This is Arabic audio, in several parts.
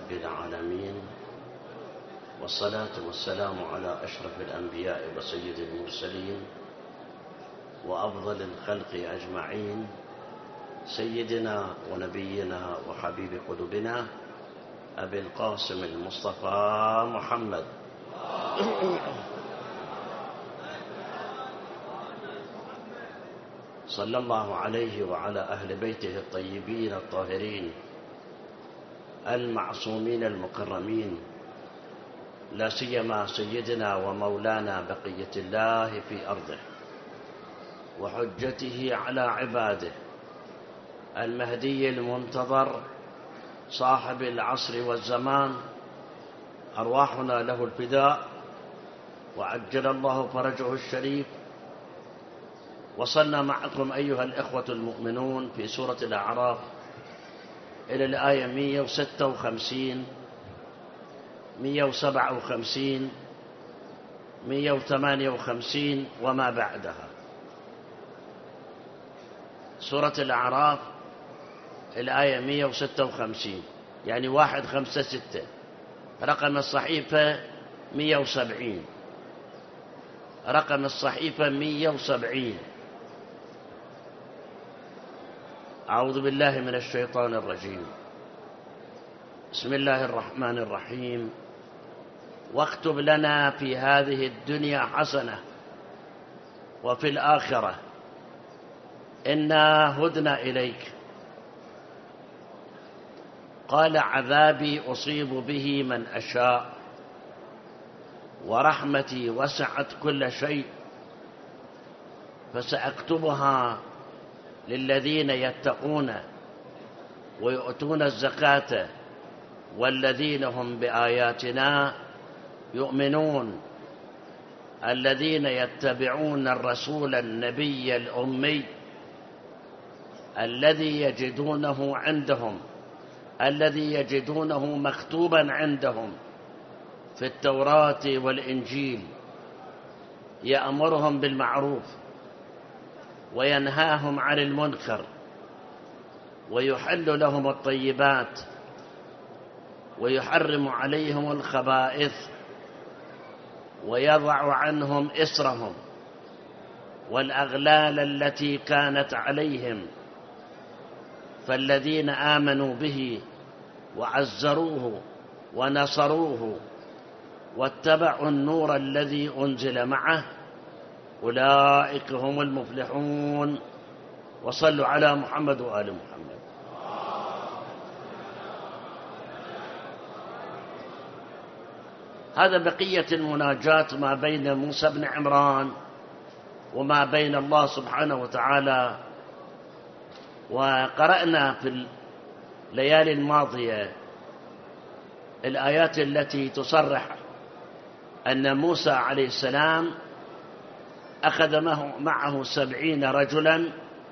رب العالمين، والصلاة والسلام على أشرف الأنبياء وسيد المرسلين وأفضل الخلق أجمعين، سيدنا ونبينا وحبيب قلوبنا أبي القاسم المصطفى محمد صلى الله عليه وعلى أهل بيته الطيبين الطاهرين المعصومين المكرمين، لا سيما سيدنا ومولانا بقية الله في أرضه وحجته على عباده المهدي المنتظر صاحب العصر والزمان، أرواحنا له الفداء وعجل الله فرجه الشريف. وصلنا معكم أيها الإخوة المؤمنون في سورة الأعراف إلى الآية 156 157 158 وما بعدها. سورة الأعراف الآية 156 يعني 156، رقم الصحيفة 170، رقم الصحيفة 170. أعوذ بالله من الشيطان الرجيم. بسم الله الرحمن الرحيم. واكتب لنا في هذه الدنيا حسنة وفي الآخرة إنا هدنا إليك. قال عذابي أصيب به من أشاء ورحمتي وسعت كل شيء فسأكتبها للذين يتقون ويؤتون الزكاة والذين هم بآياتنا يؤمنون، الذين يتبعون الرسول النبي الأمي الذي يجدونه مكتوبا عندهم في التوراة والإنجيل، يأمرهم بالمعروف وينهاهم عن المنكر ويحل لهم الطيبات ويحرم عليهم الخبائث ويضع عنهم إسرهم والأغلال التي كانت عليهم. فالذين آمنوا به وعزروه ونصروه واتبعوا النور الذي أنزل معه أولئك هم المفلحون. وصلوا على محمد وآل محمد. هذا بقية المناجاة ما بين موسى بن عمران وما بين الله سبحانه وتعالى. وقرأنا في الليالي الماضية الآيات التي تصرح أن موسى عليه السلام أخذ معه 70 رجلا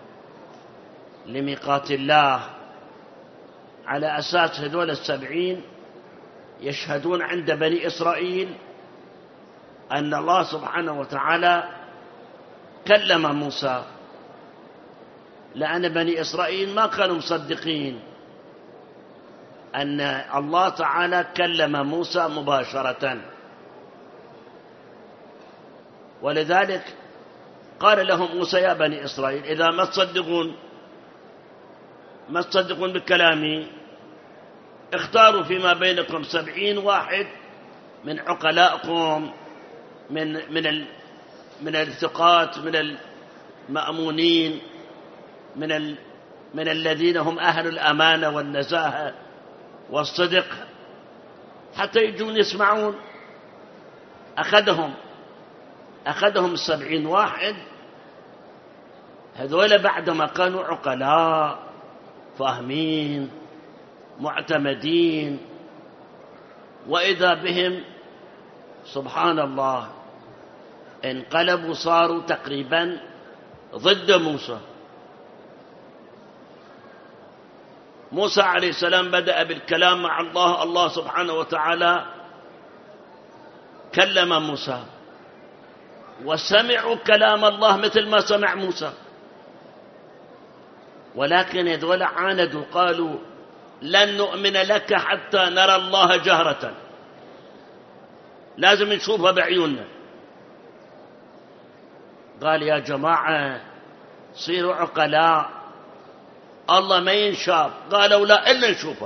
لميقات الله، على أساس هذول 70 يشهدون عند بني إسرائيل أن الله سبحانه وتعالى كلم موسى، لأن بني إسرائيل ما كانوا مصدقين أن الله تعالى كلم موسى مباشرة، ولذلك قال لهم موسى يا بني إسرائيل إذا ما تصدقون بكلامي اختاروا فيما بينكم 70 واحد من عقلائكم من الثقات من المأمونين من الذين هم أهل الأمانة والنزاهة والصدق حتى يجون يسمعون. أخذهم 70 واحد هذول بعدما كانوا عقلاء فاهمين معتمدين، وإذا بهم سبحان الله انقلبوا صاروا تقريبا ضد موسى عليه السلام بدأ بالكلام مع الله سبحانه وتعالى كلم موسى وسمعوا كلام الله مثل ما سمع موسى، ولكن هذول عاندوا قالوا لن نؤمن لك حتى نرى الله جهرة، لازم نشوفها بعيوننا. قال يا جماعة صيروا عقلاء، الله ما ينشاف. قالوا لا إلا نشوفها.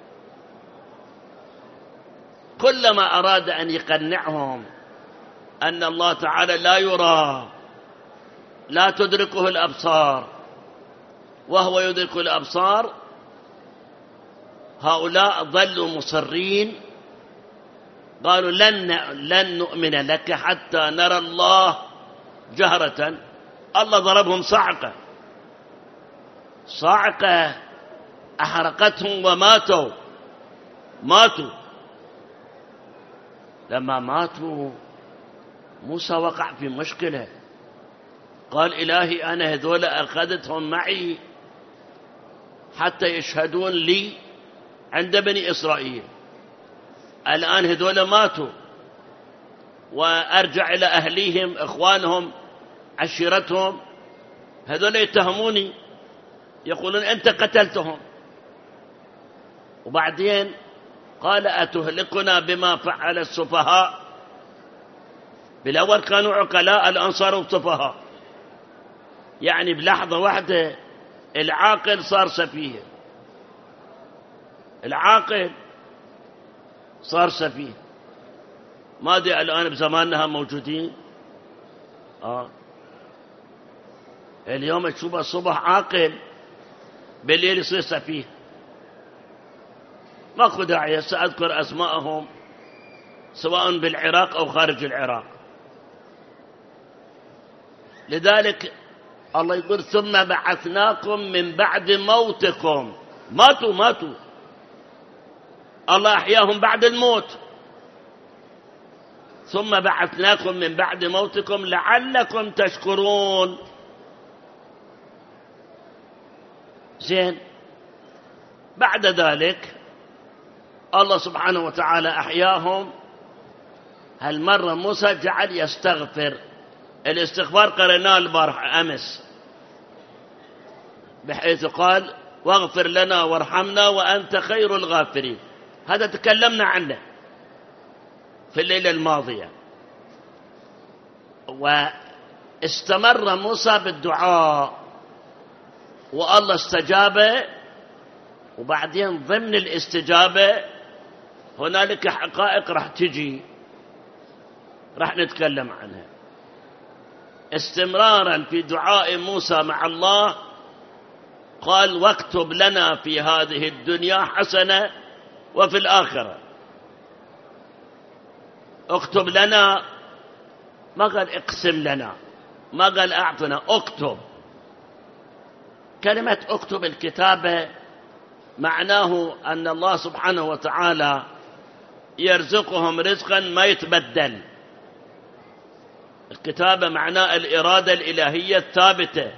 كلما أراد أن يقنعهم أن الله تعالى لا يرى، لا تدركه الأبصار وهو يدرك الأبصار، هؤلاء ظلوا مصرين. قالوا لن نؤمن لك حتى نرى الله جهرة. الله ضربهم صعقة، صعقة أحرقتهم وماتوا. لما ماتوا موسى وقع في مشكلة. قال إلهي أنا هذول أخذتهم معي حتى يشهدون لي عند بني إسرائيل، الآن هذول ماتوا وأرجع إلى أهليهم إخوانهم عشيرتهم، هذول يتهموني يقولون أنت قتلتهم. وبعدين قال أتهلكنا بما فعل السفهاء؟ بالأول كانوا عقلاء، الآن صاروا سفهاء. يعني بلحظة واحدة العاقل صار سفيه، العاقل صار سفيه. ما أدري الآن بزماننا موجودين. اليوم تشوف الصبح عاقل بالليل يصير سفيه. ماكو داعي سأذكر أسماءهم سواء بالعراق أو خارج العراق. لذلك الله يقول ثم بعثناكم من بعد موتكم. ماتوا الله أحياهم بعد الموت. ثم بعثناكم من بعد موتكم لعلكم تشكرون. زين، بعد ذلك الله سبحانه وتعالى أحياهم. هالمرة موسى جعل يستغفر. الاستغفار قرأناه البارح أمس، بحيث قال واغفر لنا وارحمنا وأنت خير الغافرين. هذا تكلمنا عنه في الليلة الماضية. واستمر موسى بالدعاء والله استجابه. وبعدين ضمن الاستجابة هنالك حقائق راح تجي، راح نتكلم عنها. استمرارا في دعاء موسى مع الله قال واكتب لنا في هذه الدنيا حسنة وفي الآخرة. اكتب لنا، ما قال اقسم لنا، ما قال اعطنا، اكتب. كلمة اكتب الكتابة معناه أن الله سبحانه وتعالى يرزقهم رزقا ما يتبدل. الكتابة معناه الإرادة الإلهية الثابتة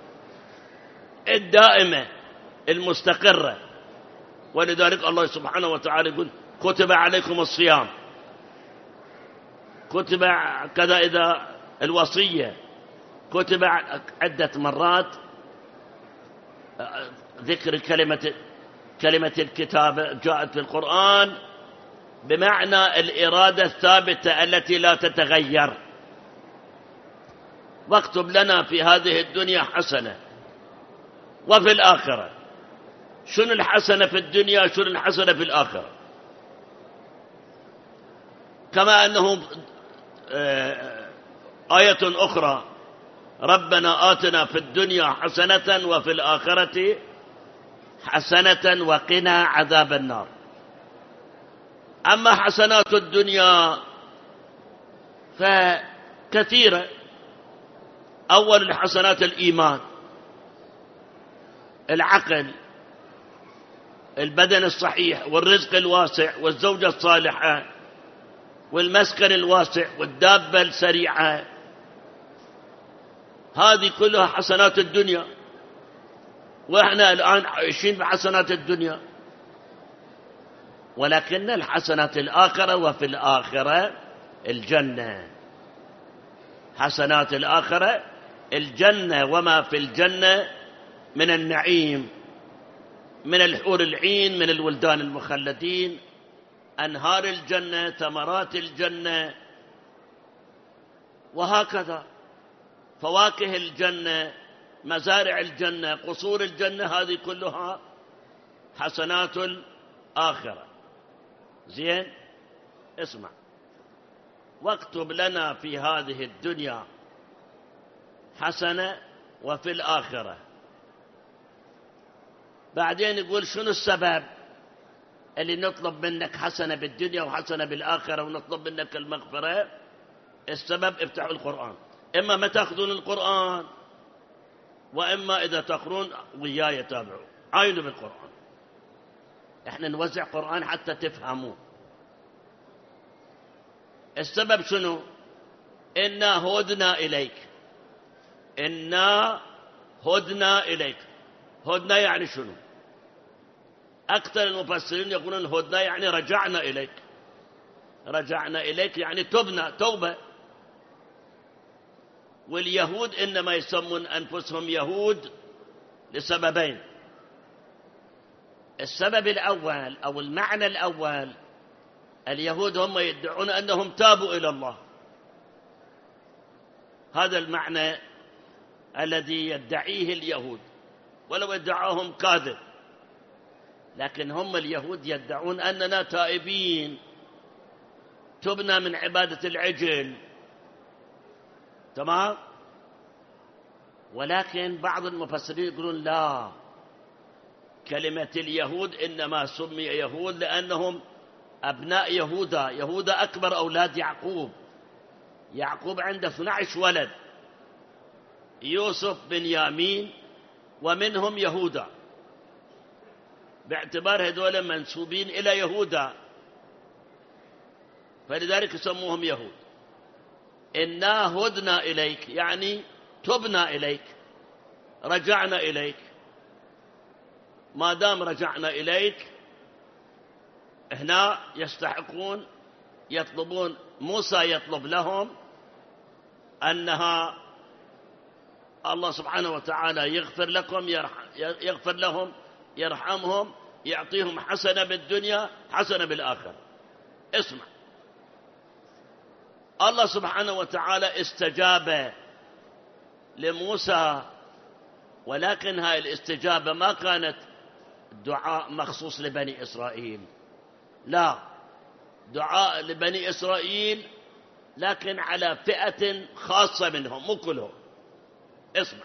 الدائمة المستقرة. ولذلك الله سبحانه وتعالى يقول كتب عليكم الصيام، كتب كذا، إذا الوصية كتب عدة مرات ذكر كلمة الكتابة جاءت في القرآن بمعنى الإرادة الثابتة التي لا تتغير. واكتب لنا في هذه الدنيا حسنة وفي الآخرة. شنو الحسنة في الدنيا، شنو الحسنة في الآخرة؟ كما أنه آية أخرى ربنا آتنا في الدنيا حسنة وفي الآخرة حسنة وقنا عذاب النار. أما حسنات الدنيا فكثيرة. أول الحسنات الإيمان، العقل، البدن الصحيح، والرزق الواسع، والزوجة الصالحة، والمسكن الواسع، والدابة السريعة. هذه كلها حسنات الدنيا، وإحنا الآن عايشين بحسنات الدنيا. ولكن الحسنات الآخرة وفي الآخرة الجنة. حسنات الآخرة الجنة وما في الجنة من النعيم، من الحور العين، من الولدان المخلدين، أنهار الجنة، ثمرات الجنة، وهكذا فواكه الجنة، مزارع الجنة، قصور الجنة، هذه كلها حسنات الآخرة. زين، اسمع: واكتب لنا في هذه الدنيا حسنة وفي الآخرة. بعدين يقول شنو السبب اللي نطلب منك حسنة بالدنيا وحسنة بالآخرة ونطلب منك المغفرة؟ السبب: افتحوا القرآن، إما ما تأخذون القرآن، وإما إذا تقرون وياي تابعوا، عاينوا بالقرآن. احنا نوزع قرآن حتى تفهموه. السبب شنو؟ إنا هدنا إليك، إنا هدنا إليك. هدنا يعني شنو؟ أكثر المفسرين يقولون هدنا يعني رجعنا إليك. رجعنا إليك يعني تبنا، توبة. واليهود إنما يسمون أنفسهم يهود لسببين: السبب الأول أو المعنى الأول، اليهود هم يدعون أنهم تابوا إلى الله، هذا المعنى الذي يدعيه اليهود، ولو ادعاهم كاذب، لكن هم اليهود يدعون أننا تائبين، تبنا من عبادة العجل، تمام. ولكن بعض المفسرين يقولون لا، كلمة اليهود إنما سمي يهود لأنهم أبناء يهوذا. يهوذا أكبر أولاد يعقوب. يعقوب عنده 12 ولد: يوسف، بنيامين، ومنهم يهوذا، باعتبار هذول منسوبين إلى يهوذا، فلذلك يسموهم يهود. إنا هدنا إليك يعني تبنا إليك، رجعنا إليك. ما دام رجعنا إليك، هنا يستحقون، يطلبون، موسى يطلب لهم أنها الله سبحانه وتعالى يغفر لكم، يغفر لهم، يرحمهم، يعطيهم حسنة بالدنيا، حسنة بالآخرة. اسمع: الله سبحانه وتعالى استجاب لموسى، ولكن هاي الاستجابة ما كانت دعاء مخصوص لبني إسرائيل، لا، دعاء لبني إسرائيل لكن على فئة خاصة منهم، مو كلهم. اسمع: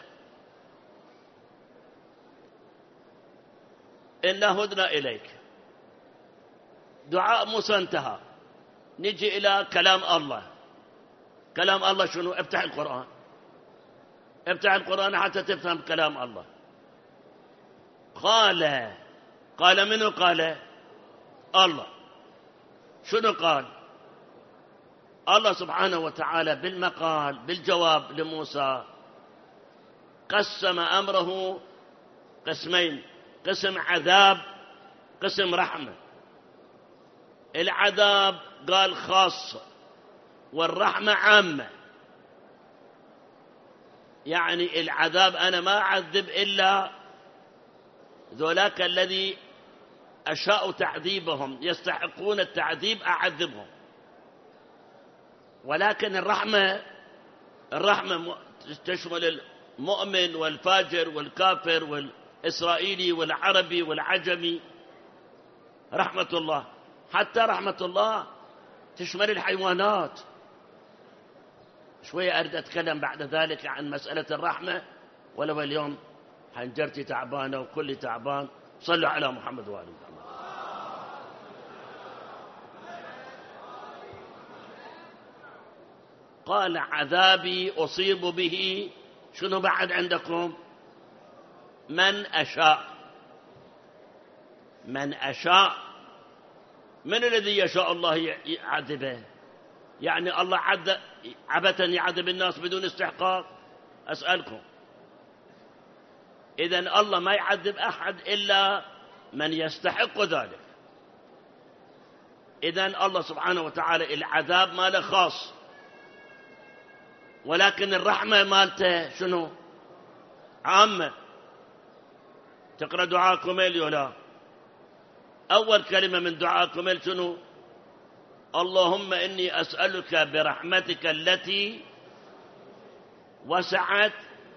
إنا هدنا إليك، دعاء موسى انتهى. نجي إلى كلام الله. كلام الله شنو؟ افتح القرآن، افتح القرآن حتى تفهم كلام الله. قال منو؟ قال الله. شنو قال؟ الله سبحانه وتعالى بالمقال، بالجواب لموسى، قسم أمره قسمين: قسم عذاب، قسم رحمة. العذاب قال خاص، والرحمة عامة. يعني العذاب أنا ما أعذب إلا ذولاك الذي أشاء تعذيبهم، يستحقون التعذيب، أعذبهم. ولكن الرحمة تشمل المؤمن والفاجر والكافر والإسرائيلي والعربي والعجمي. رحمة الله، حتى رحمة الله تشمل الحيوانات. شوية أريد أتكلم بعد ذلك عن مسألة الرحمة، ولو اليوم حنجرتي تعبانة وكلي تعبان. صلوا على محمد وآل محمد. قال: عذابي أصيب به شنو بعد عندكم؟ من أشاء. من أشاء، من الذي يشاء الله يعذبه؟ يعني الله عبثا يعذب الناس بدون استحقاق؟ أسألكم. إذن الله ما يعذب أحد إلا من يستحق ذلك. إذن الله سبحانه وتعالى العذاب ماله خاص، ولكن الرحمة مالته شنو؟ عامة، تقرأ دعاء كميل ولا؟ أول كلمة من دعاء كميل شنو؟ اللهم إني أسألك برحمتك التي وسعت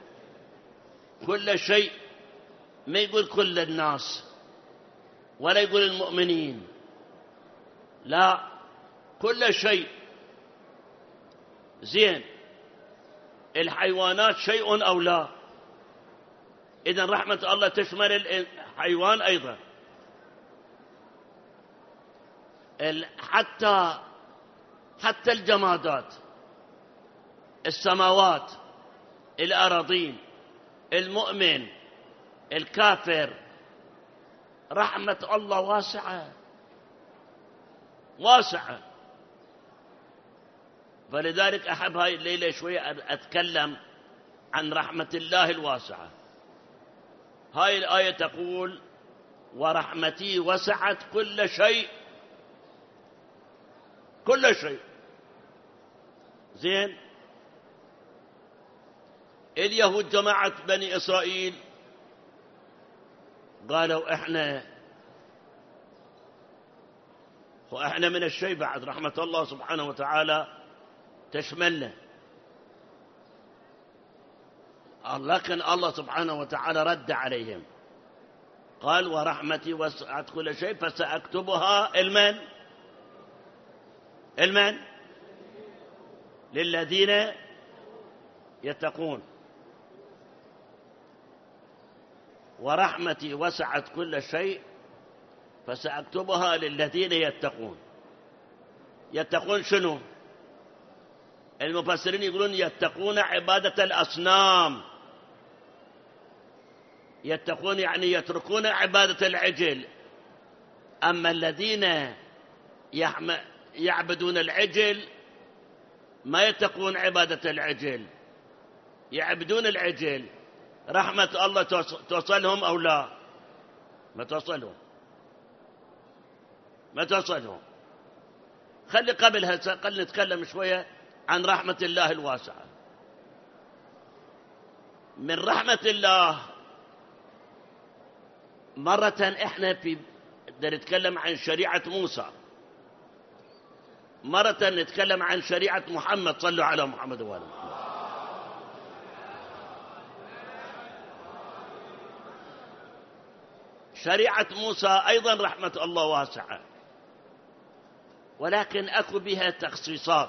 كل شيء. ما يقول كل الناس ولا يقول المؤمنين، لا، كل شيء. زين، الحيوانات شيء أو لا؟ إذن رحمة الله تشمل الحيوان أيضا. حتى الجمادات، السماوات، الأراضين، المؤمن، الكافر، رحمة الله واسعة واسعة. فلذلك أحب هاي الليلة شوية أتكلم عن رحمة الله الواسعة. هاي الآية تقول ورحمتي وسعت كل شيء، كل شيء. زين، اليهود جماعة بني إسرائيل قالوا احنا من الشيء بعد رحمة الله سبحانه وتعالى تشملنا. لكن الله سبحانه وتعالى رد عليهم، قال ورحمتي وسعت كل شيء فسأكتبها المن للذين يتقون. ورحمتي وسعت كل شيء فسأكتبها للذين يتقون. يتقون شنو؟ المفسرين يقولون يتقون عبادة الأصنام. يتقون يعني يتركون عبادة العجل. أما الذين يعبدون العجل ما يتقون عبادة العجل، يعبدون العجل. رحمة الله توصلهم أو لا؟ ما توصلهم. خلي قبلها نتكلم شوية عن رحمة الله الواسعة. من رحمة الله مرة احنا نتكلم عن شريعة موسى، مرة نتكلم عن شريعة محمد. صلوا على محمد وآله محمد. شريعة موسى أيضا رحمة الله واسعة، ولكن أكو بها تخصيصات.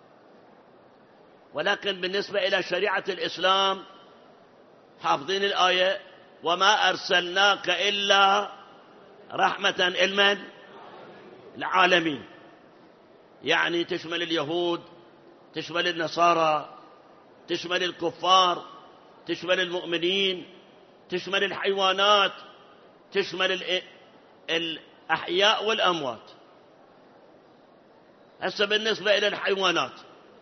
ولكن بالنسبة إلى شريعة الإسلام حافظين الآية وما أرسلناك إلا رحمة العالمين. يعني تشمل اليهود، تشمل النصارى، تشمل الكفار، تشمل المؤمنين، تشمل الحيوانات، تشمل الأحياء والأموات. هسه بالنسبة إلى الحيوانات،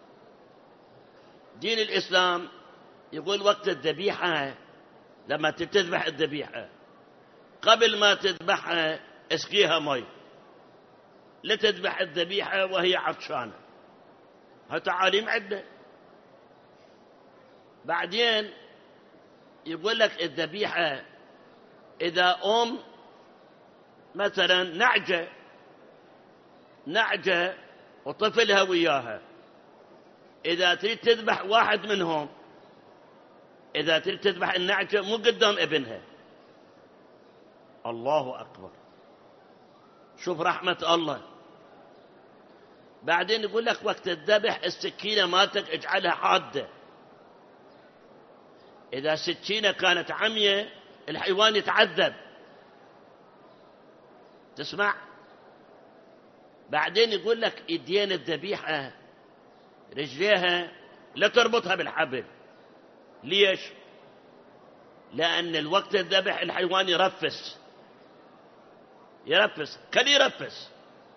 دين الإسلام يقول وقت الذبيحة لما تذبح الذبيحة قبل ما تذبحها اسقيها مي، لا تذبح الذبيحة وهي عطشانة. هالتعاليم عندنا. بعدين يقول لك الذبيحة إذا مثلا نعجة وطفلها وياها، إذا تريد تذبح واحد منهم، إذا تريد تذبح النعجة مو قدام ابنها. الله أكبر، شوف رحمة الله. بعدين يقول لك وقت الذبح السكينة مالتك اجعلها حادة. إذا سكينة كانت عمية الحيوان يتعذب. تسمع؟ بعدين يقول لك ايدين الذبيحة رجليها لا تربطها بالحبل. ليش؟ لأن الوقت الذبح الحيوان يرفس، كان يرفس.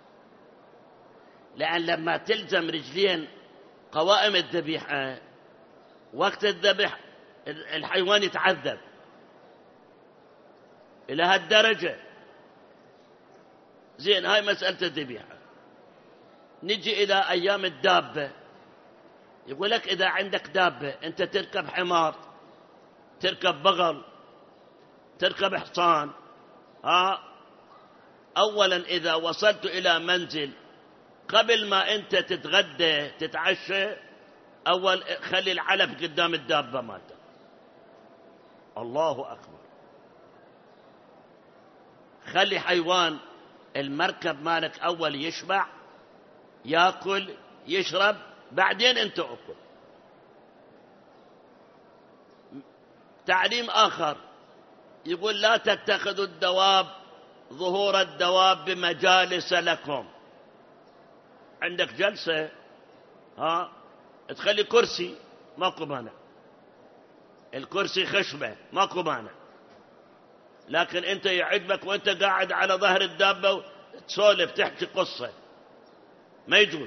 لأن لما تلزم رجلين قوائم الذبيحة وقت الذبح الحيوان يتعذب إلى هالدرجة. زين، هاي مسألة الذبيحة. نجي إلى أيام الدابة. يقول لك إذا عندك دابة، أنت تركب حمار، تركب بغل، تركب حصان، أولا إذا وصلت إلى منزل قبل ما أنت تتغدى تتعشى، أول خلي العلف قدام الدابة مالتك. الله أكبر. خلي حيوان المركب مالك أول يشبع، يأكل يشرب، بعدين أنت أكل. تعليم آخر يقول لا تتخذوا الدواب ظهور الدواب بمجالس لكم. عندك جلسة تخلي كرسي، ماكو مانع، الكرسي خشبة ماكو مانع، لكن انت يعجبك وانت قاعد على ظهر الدابة تسولف تحكي قصة، ما يجوز.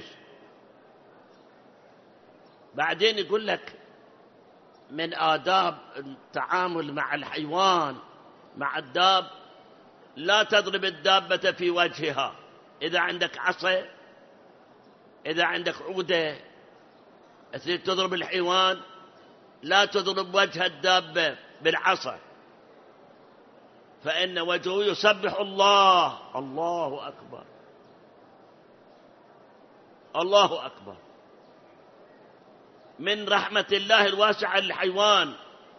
بعدين يقول لك من آداب التعامل مع الحيوان مع الداب لا تضرب الدابة في وجهها. إذا عندك عصا، إذا عندك عودة تريد تضرب الحيوان، لا تضرب وجه الدابة بالعصا، فإن وجهه يسبح الله. الله أكبر، الله أكبر. من رحمة الله الواسعة للحيوان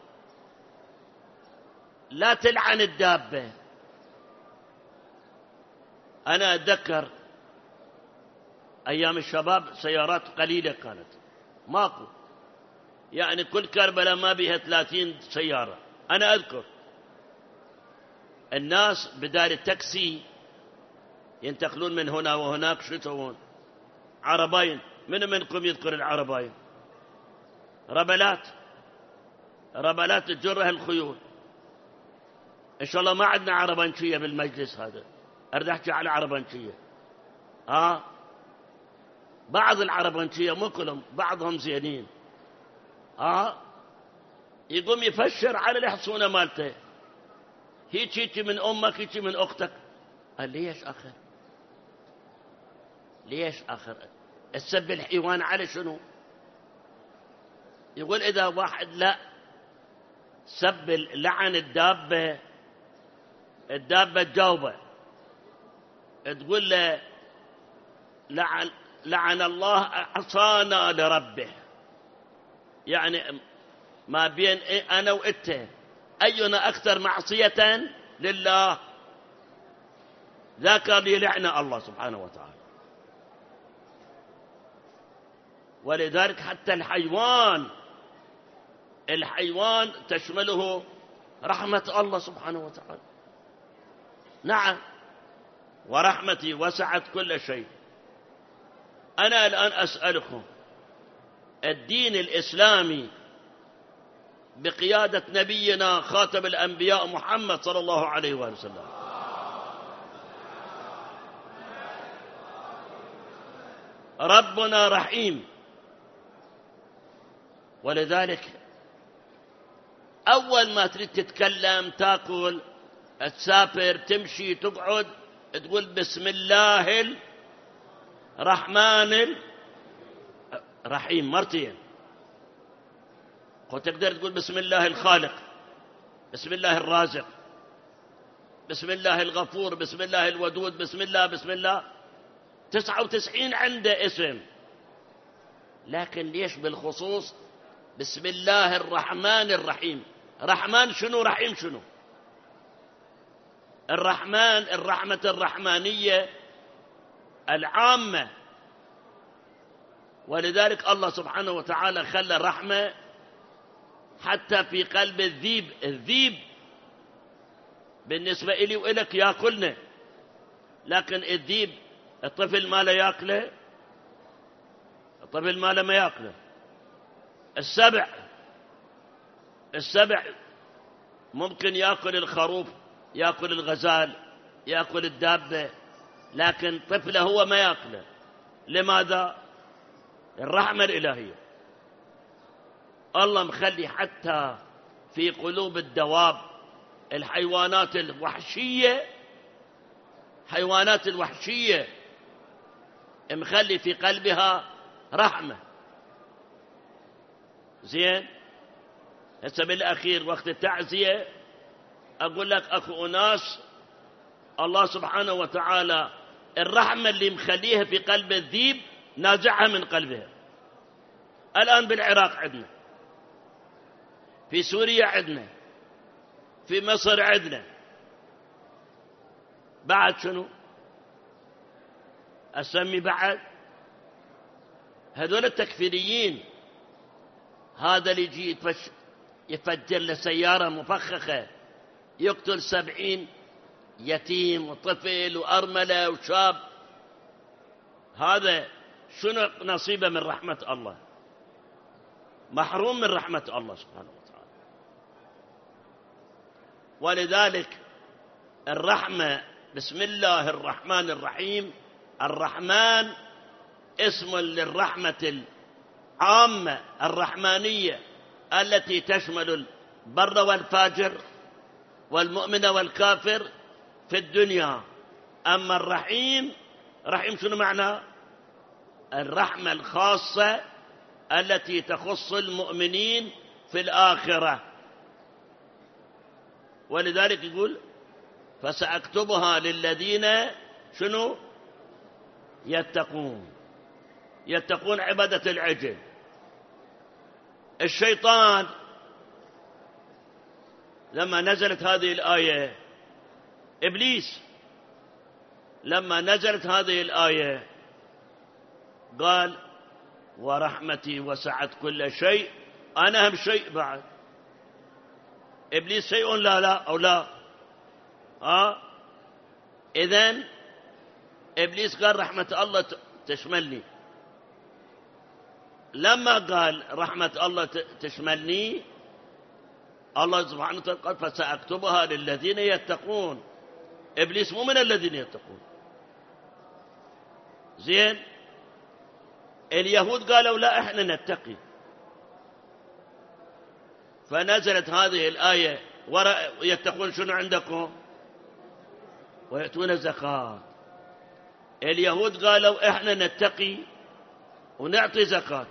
لا تلعن الدابة. أنا أتذكر أيام الشباب سيارات قليلة كانت، ماكو، يعني كل كربلاء ما بيها 30 سيارة. أنا أذكر الناس بدال التاكسي ينتقلون من هنا وهناك، شو يسوون؟ عربين. من منكم يذكر العربين؟ ربلات، ربلات تجرها الخيول. إن شاء الله ما عندنا عربنشية بالمجلس هذا، أريد أحكي على عربنشية. بعض العربنشية مو كلهم، بعضهم زينين. يقوم يفشر على الحصونة مالته، هيك من أمك، هيك من أختك. قال ليش أخر؟ ليش أخر؟ السب الحيوان على شنو؟ يقول إذا واحد لا سب لعن الدابة، الدابة تجاوبه تقول له لعن الله عصانا لربه، يعني ما بين أنا وإنت أينا أكثر معصية لله، ذاك اللي لعنة الله سبحانه وتعالى. ولذلك حتى الحيوان تشمله رحمة الله سبحانه وتعالى. نعم، ورحمتي وسعت كل شيء. أنا الآن أسألكم، الدين الإسلامي بقيادة نبينا خاتم الأنبياء محمد صلى الله عليه وآله وسلم ربنا رحيم، ولذلك أول ما تريد تتكلم، تاكل، تسافر، تمشي، تقعد، تقول بسم الله الرحمن الرحيم مرتين. وتقدر تقول بسم الله الخالق، بسم الله الرازق، بسم الله الغفور، بسم الله الودود، بسم الله 99 عنده اسم، لكن ليش بالخصوص بسم الله الرحمن الرحيم؟ رحمن شنو؟ رحيم شنو؟ الرحمن الرحمة الرحمانية العامة، ولذلك الله سبحانه وتعالى خلى الرحمة حتى في قلب الذيب. الذيب بالنسبة إلي وإلك يأكلنا، لكن الذيب الطفل ما لا يأكله، الطفل ما لا ما يأكله. السبع ممكن يأكل الخروف، يأكل الغزال، يأكل الدابة، لكن طفله هو ما يأكله. لماذا؟ الرحمة الإلهية. الله مخلي حتى في قلوب الدواب، الحيوانات الوحشية مخلي في قلبها رحمة. زين، هسه بالأخير وقت التعزية أقول لك أخو أناس، الله سبحانه وتعالى الرحمة اللي مخليها في قلب الذيب نازعها من قلبها. الآن بالعراق عندنا، في سوريا عندنا، في مصر عندنا، بعد شنو أسمي بعد؟ هذول التكفيريين. هذا اللي يجي يفجر له سيارة مفخخة، يقتل 70 يتيم وطفل وأرملة وشاب، هذا شنو نصيبه من رحمة الله؟ محروم من رحمة الله سبحانه وتعالى. ولذلك الرحمة، بسم الله الرحمن الرحيم، الرحمن اسم للرحمة العامة الرحمانية التي تشمل البر والفاجر والمؤمن والكافر في الدنيا. أما الرحيم، رحيم شنو معناه؟ الرحمة الخاصة التي تخص المؤمنين في الآخرة. ولذلك يقول فسأكتبها للذين شنو يتقون عبادة العجل. الشيطان لما نزلت هذه الآية، إبليس لما نزلت هذه الآية قال ورحمتي وسعت كل شيء، أنا أهم شيء بعد. إبليس شيء لا أو لا؟ إذن إبليس قال رحمة الله تشملني. لما قال رحمة الله تشملني، الله سبحانه وتعالى قال فسأكتبها للذين يتقون. إبليس مو من الذين يتقون. زين، اليهود قالوا لا احنا نتقي، فنزلت هذه الآية يتقون شنو عندكم؟ ويأتون الزكاة. اليهود قالوا احنا نتقي ونعطي زكاة.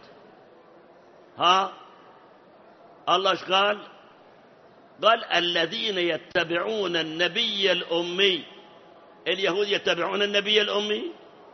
الله ايش قال؟ قال الذين يتبعون النبي الأمي. اليهود يتبعون النبي الأمي.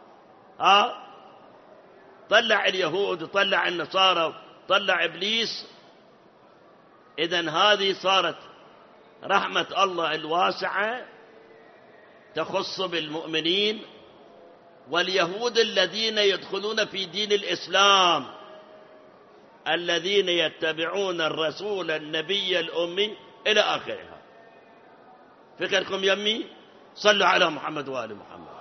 طلع اليهود وطلع النصارى وطلع إبليس. إذن هذه صارت رحمة الله الواسعة تخص بالمؤمنين. واليهود الذين يدخلون في دين الإسلام الذين يتبعون الرسول النبي الأمي إلى آخرها. فكركم يمي؟ صلوا على محمد وآل محمد.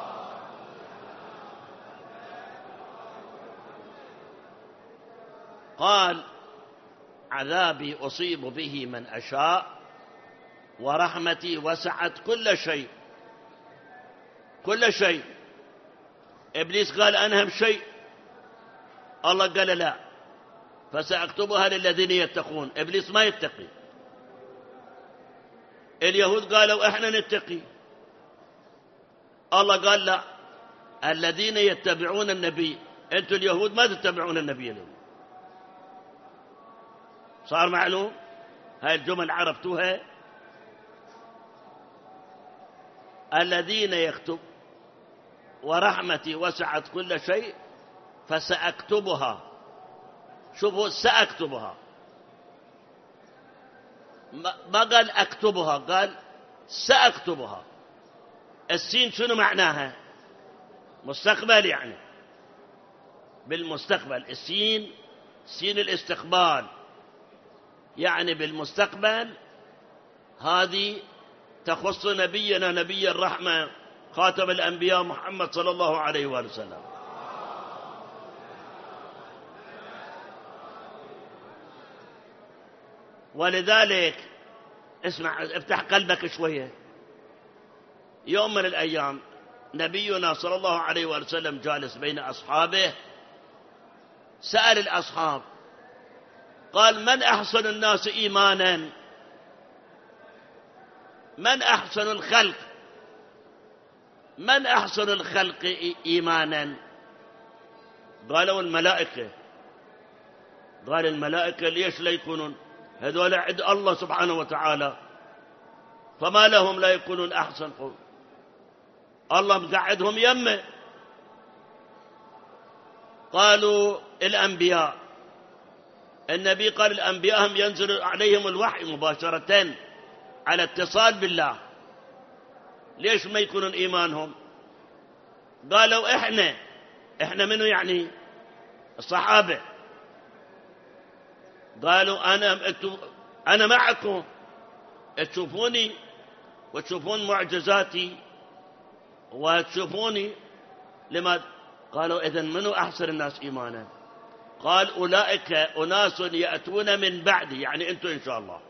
قال عذابي أصيب به من أشاء ورحمتي وسعت كل شيء. كل شيء. إبليس قال أنا أهم شيء، الله قال لا فسأكتبها للذين يتقون. إبليس ما يتقي. اليهود قالوا إحنا نتقي، الله قال لا الذين يتبعون النبي. أنتم اليهود ما تتبعون النبي الأمي. صار معلوم؟ هاي الجمل عرفتوها؟ الذين يكتب ورحمتي وسعت كل شيء فسأكتبها. شوفوا سأكتبها، ما قال أكتبها، قال سأكتبها. السين شنو معناها؟ مستقبل، يعني بالمستقبل. السين سين الاستقبال، يعني بالمستقبل. هذه تخص نبينا نبي الرحمة خاتم الأنبياء محمد صلى الله عليه وآله وسلم. ولذلك اسمع، افتح قلبك شوية. يوم من الأيام نبينا صلى الله عليه وآله وسلم جالس بين أصحابه، سأل الأصحاب قال من أحسن الناس إيمانا؟ من أحسن الخلق؟ من أحسن الخلق إيمانا؟ قالوا الملائكة. قال الملائكة ليش لا يكونون؟ هذول عند الله سبحانه وتعالى. فما لهم لا يكونون أحسن قوم. الله مقعدهم يمه. قالوا الأنبياء، النبي قال الأنبياء هم ينزل عليهم الوحي مباشرة على اتصال بالله، ليش ما يكونون إيمانهم؟ قالوا إحنا منو يعني؟ الصحابة. قالوا أنا معكم، تشوفوني وتشوفون معجزاتي وتشوفوني. لماذا؟ قالوا إذن منو أحسن الناس إيمانا؟ قال أولئك أناس يأتون من بعدي، يعني أنتم إن شاء الله،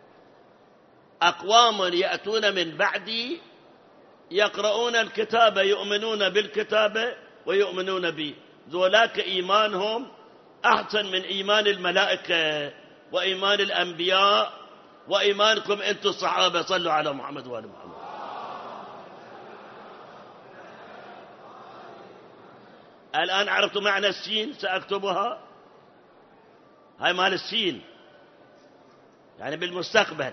أقوام يأتون من بعدي يقرؤون الكتاب يؤمنون بالكتاب ويؤمنون بي، ذولاك إيمانهم أحسن من إيمان الملائكة وإيمان الأنبياء وإيمانكم أنتم الصحابة. صلوا على محمد وآل محمد. الآن عرفتوا معنى السين؟ سأكتبها، هاي مال السين، يعني بالمستقبل.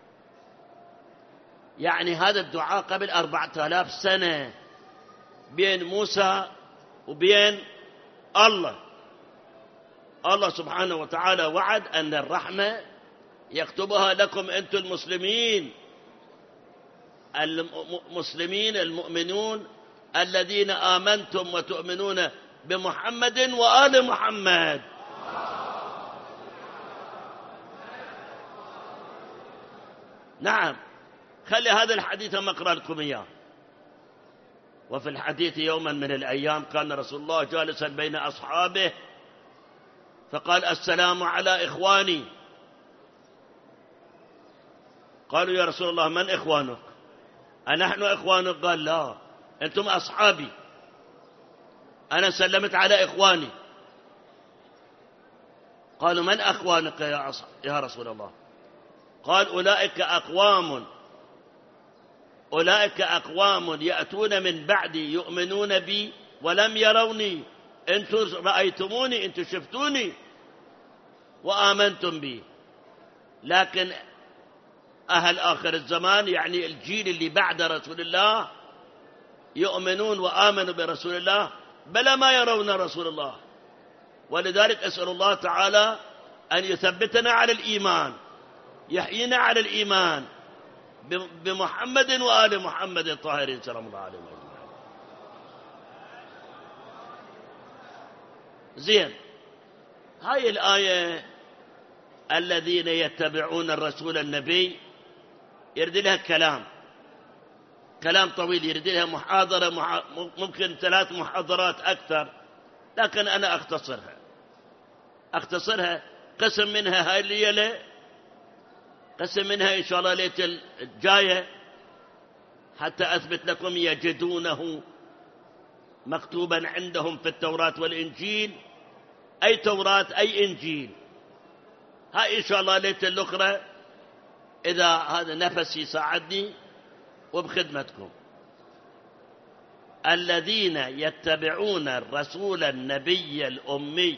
يعني هذا الدعاء قبل 4000 سنة بين موسى وبين الله. الله سبحانه وتعالى وعد أن الرحمة يكتبها لكم أنتم المسلمين، المسلمين المؤمنون الذين آمنتم وتؤمنون بمحمد وآل محمد. نعم، خلي هذا الحديث أقرأ لكم إياه. وفي الحديث يوما من الأيام كان رسول الله جالسا بين أصحابه فقال السلام على إخواني. قالوا يا رسول الله من إخوانك؟ أنحن إخوانك؟ قال لا، أنتم أصحابي، أنا سلمت على إخواني. قالوا من أخوانك يا رسول الله؟ قال أولئك أقوام يأتون من بعدي يؤمنون بي ولم يروني، أنتم رأيتموني، أنتم شفتوني وآمنتم بي، لكن أهل آخر الزمان يعني الجيل اللي بعد رسول الله يؤمنون وآمنوا برسول الله بل ما يرون رسول الله. ولذلك أسأل الله تعالى أن يثبتنا على الإيمان، يحيينا على الإيمان بمحمد وآل محمد الطاهرين سلام الله عليهم أجمعين. زين، هاي الآية الذين يتبعون الرسول النبي يرد لها كلام طويل، يرد لها محاضرة ممكن 3 محاضرات أكثر، لكن أنا أختصرها. قسم منها هاي الليلة، قسم منها إن شاء الله ليلة الجاية، حتى أثبت لكم يجدونه مكتوبا عندهم في التوراة والإنجيل، أي توراة أي إنجيل. هاي إن شاء الله ليلة الأخرى إذا هذا نفسي يساعدني وبخدمتكم. الذين يتبعون الرسول النبي الأمي.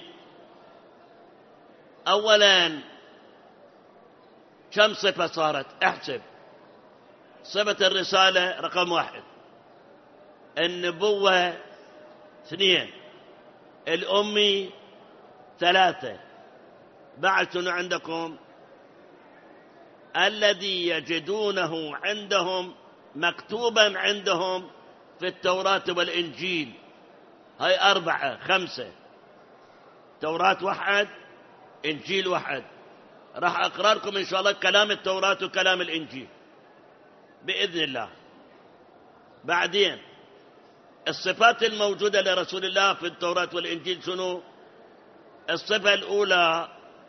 أولا كم صفة صارت؟ احسب. صفة الرسالة رقم 1، النبوة 2، الأمي 3، بعد شنو عندكم؟ الذي يجدونه عندهم مكتوبا عندهم في التوراة والإنجيل. هاي 4 5، توراة 1 إنجيل 1. راح أقرأ لكم إن شاء الله كلام التوراة وكلام الإنجيل بإذن الله. بعدين الصفات الموجودة لرسول الله في التوراة والإنجيل شنو؟ الصفة الأولى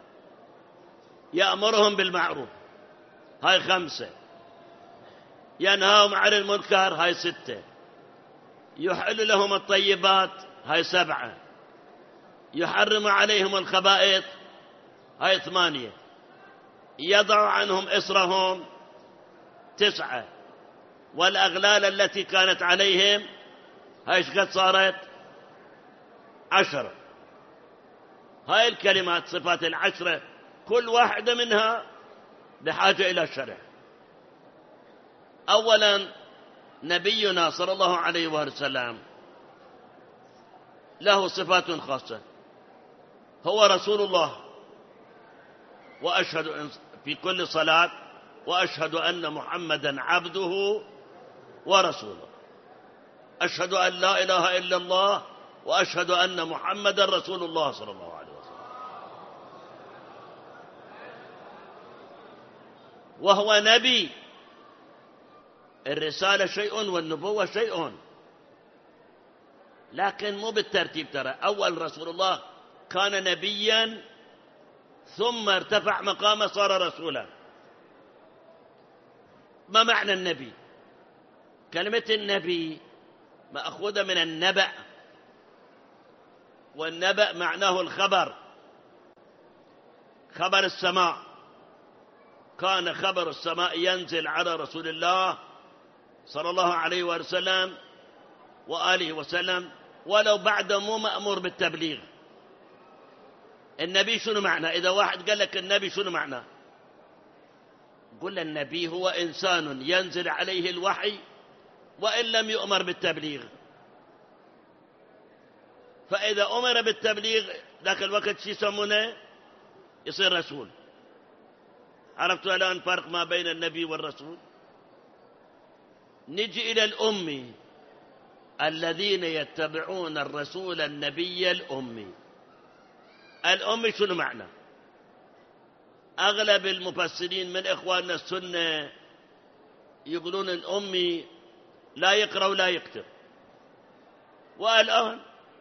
يأمرهم بالمعروف، هاي 5، ينهاهم عن المنكر، هاي 6، يحل لهم الطيبات، هاي 7، يحرم عليهم الخبائث، هاي 8، يضع عنهم إصرهم، 9، والأغلال التي كانت عليهم، هاي ايش قد صارت؟ 10. هاي الكلمات صفات 10 كل واحدة منها بحاجة إلى شرح. أولا نبينا صلى الله عليه وسلم له صفات خاصة، هو رسول الله، وأشهد في كل صلاة وأشهد أن محمدا عبده ورسوله، أشهد أن لا إله إلا الله وأشهد أن محمدا رسول الله صلى الله عليه وسلم. وهو نبي، الرسالة شيء والنبوة شيء، لكن مو بالترتيب. ترى أول رسول الله كان نبيا ثم ارتفع مقامه صار رسولا. ما معنى النبي؟ كلمة النبي مأخوذة من النبأ، والنبأ معناه الخبر، خبر السماء. كان خبر السماء ينزل على رسول الله صلى الله عليه وسلم وآله وسلم ولو بعد مو مأمور بالتبليغ. النبي شنو معنى؟ إذا واحد قال لك النبي شنو معنى؟ قل النبي هو إنسان ينزل عليه الوحي وإن لم يؤمر بالتبليغ، فإذا أمر بالتبليغ ذاك الوقت شو يسمونه؟ يصير رسول. عرفتوا الآن فرق ما بين النبي والرسول؟ نجي إلى الأمي، الذين يتبعون الرسول النبي الأمي. الأمي شنو معنى؟ أغلب المفسرين من إخواننا السنة يقولون الأمي لا يقرأ ولا يكتب. والآن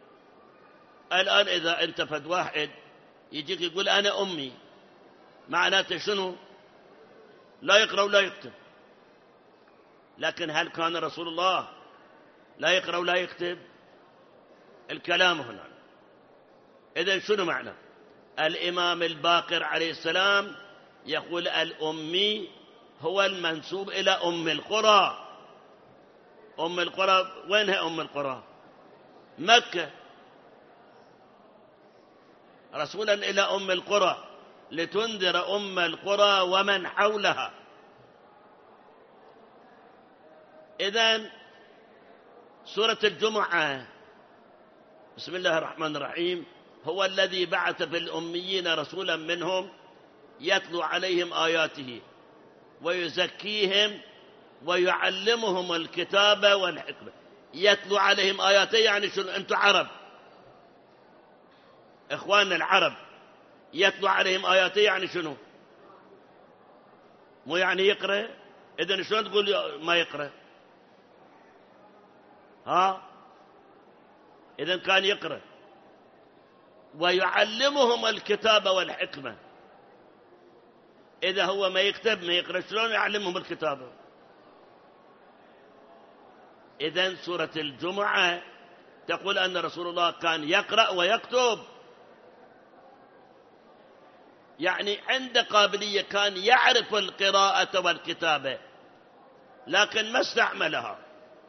إذا أنت فد واحد يجيك يقول أنا أمي، معناته شنو؟ لا يقرأ ولا يكتب. لكن هل كان رسول الله لا يقرأ ولا يكتب؟ الكلام هنا. إذن شنو معنى؟ الإمام الباقر عليه السلام يقول الأمي هو المنسوب إلى أم القرى. أم القرى وينها أم القرى؟ مكة. رسولا إلى أم القرى لتنذر أم القرى ومن حولها. إذن سورة الجمعة، بسم الله الرحمن الرحيم، هو الذي بعث في الأميين رسولا منهم يتلو عليهم آياته ويزكيهم ويعلمهم الكتاب والحكمة. يتلو عليهم آياته يعني شنو؟ أنتم عرب، إخواننا العرب، يتلو عليهم آياته يعني شنو؟ مو يعني يقرأ. إذن شلون تقول ما يقرأ؟ إذن كان يقرأ. ويعلمهم الكتاب والحكمة. إذا هو ما يكتب ما يقرأ شلون يعلمهم الكتاب؟ إذن سورة الجمعة تقول أن رسول الله كان يقرأ ويكتب، يعني عنده قابلية، كان يعرف القراءة والكتابة، لكن ما استعملها.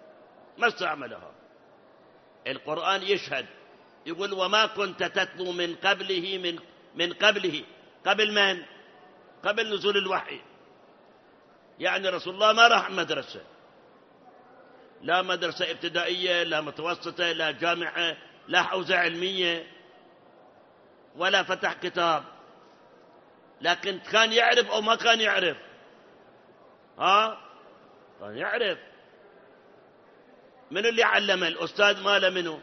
القرآن يشهد، يقول وما كنت تتلو من قبله قبل من؟ قبل نزول الوحي. يعني رسول الله ما راح مدرسة، لا مدرسة ابتدائية لا متوسطة لا جامعة لا حوزة علمية ولا فتح كتاب، لكن كان يعرف أو ما كان يعرف؟ كان يعرف. من اللي علمه؟ الأستاذ ماله منه؟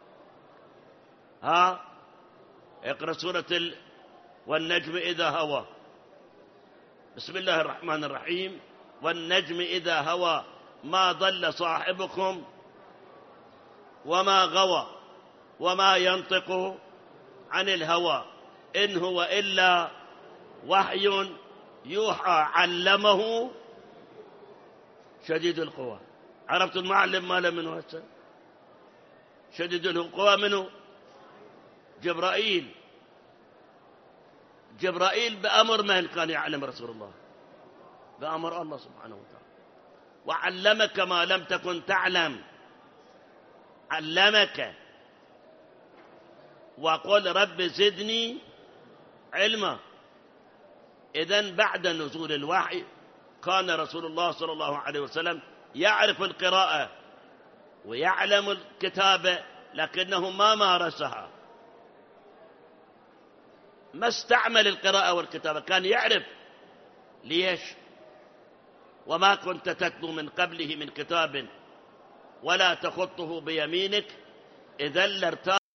اقرأ سورة والنجم إذا هوى. بسم الله الرحمن الرحيم. والنجم إذا هوى ما ضل صاحبكم وما غوى وما ينطق عن الهوى إن هو إلا وحي يوحى علمه شديد القوى. عرفت المعلم ماله منه هسه؟ شديد القوى منه؟ جبرائيل بأمر من كان يعلم رسول الله؟ بأمر الله سبحانه وتعالى. وعلمك ما لم تكن تعلم، علمك. وقل رب زدني علما. إذن بعد نزول الوحي وكان رسول الله صلى الله عليه وسلم يعرف القراءة ويعلم الكتابة، لكنه ما مارسها، ما استعمل القراءة والكتابة، كان يعرف. ليش؟ وما كنت تتلو من قبله من كتاب ولا تخطه بيمينك إذا لارتاب